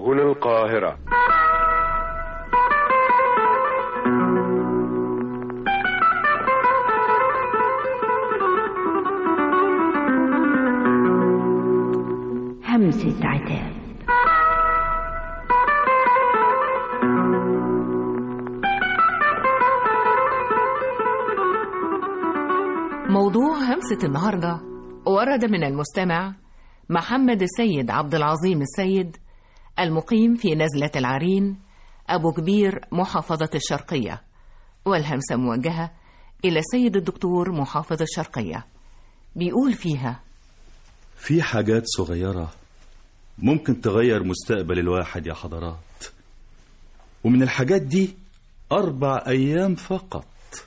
سجن القاهرة. همسة عتاب. موضوع همسة النهاردة ورد من المستمع محمد السيد عبد العظيم السيد، المقيم في نزلة العرين أبو كبير محافظة الشرقية، والهمسة موجهة إلى سيد الدكتور محافظ الشرقية. بيقول فيها: في حاجات صغيرة ممكن تغير مستقبل الواحد يا حضرات، ومن الحاجات دي 4 أيام فقط.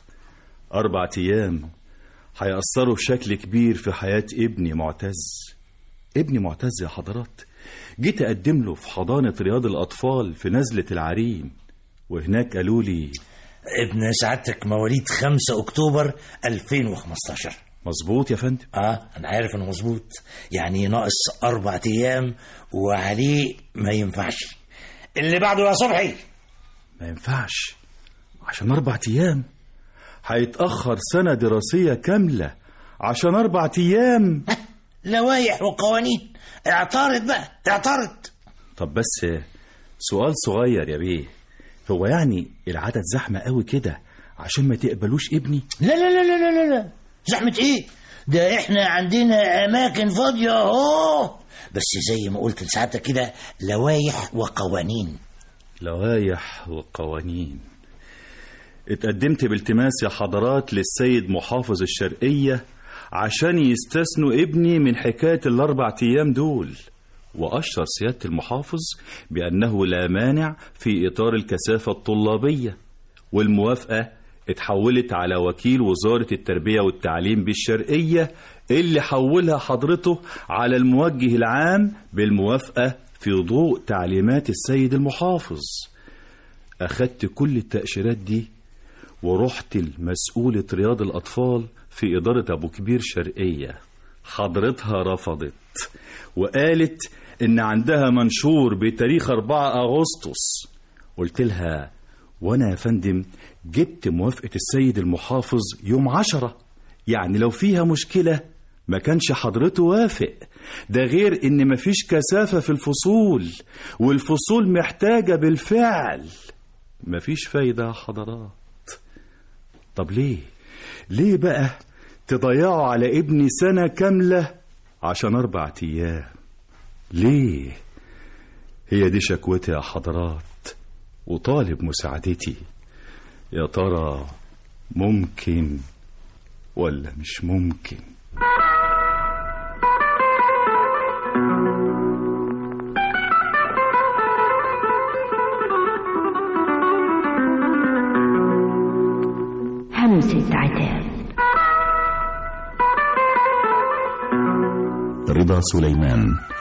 4 أيام هيأثروا بشكل كبير في حياة ابني معتز. ابني معتز يا حضرات جيت أقدم له في حضانة رياض الأطفال في نزلة العرين، وهناك قالوا لي: ابن سعادتك مواليد 5 أكتوبر 2015. مظبوط يا فندم. أنا عارف إنه مظبوط، يعني ناقص 4 أيام وعليه ما ينفعش. اللي بعده يا صبحي. ما ينفعش عشان 4 أيام، هيتأخر سنة دراسية كاملة عشان 4 أيام. لوايح وقوانين، اعترض بقى اعترض. طب بس سؤال صغير يا بيه، هو يعني العدد زحمة قوي كده عشان ما تقبلوش ابني؟ لا لا لا لا لا لا، زحمة ايه؟ ده احنا عندنا اماكن فاضية اهو، بس زي ما قلت لساعتها كده لوايح وقوانين. لوايح وقوانين. اتقدمت بالتماس يا حضرات للسيد محافظ الشرقية عشان يستثنوا ابني من حكاية ال4 أيام دول، وأشر سيادة المحافظ بأنه لا مانع في إطار الكثافة الطلابية، والموافقة اتحولت على وكيل وزارة التربية والتعليم بالشرقية اللي حولها حضرته على الموجه العام بالموافقة في ضوء تعليمات السيد المحافظ. أخدت كل التأشيرات دي ورحت لمسؤولة رياض الأطفال في إدارة أبو كبير شرقية. حضرتها رفضت وقالت إن عندها منشور بتاريخ 4 أغسطس. قلت لها: وأنا يا فندم جبت موافقة السيد المحافظ يوم 10، يعني لو فيها مشكلة ما كانش حضرته وافق. ده غير إن مفيش كثافة في الفصول، والفصول محتاجة بالفعل. مفيش فايدة يا حضرات. طب ليه بقى تضيعوا على ابني سنة كاملة عشان 4 أيام؟ ليه؟ هي دي شكوتي يا حضرات وطالب مساعدتي. يا ترى ممكن ولا مش ممكن؟ همسة عتاب. رضا سليمان.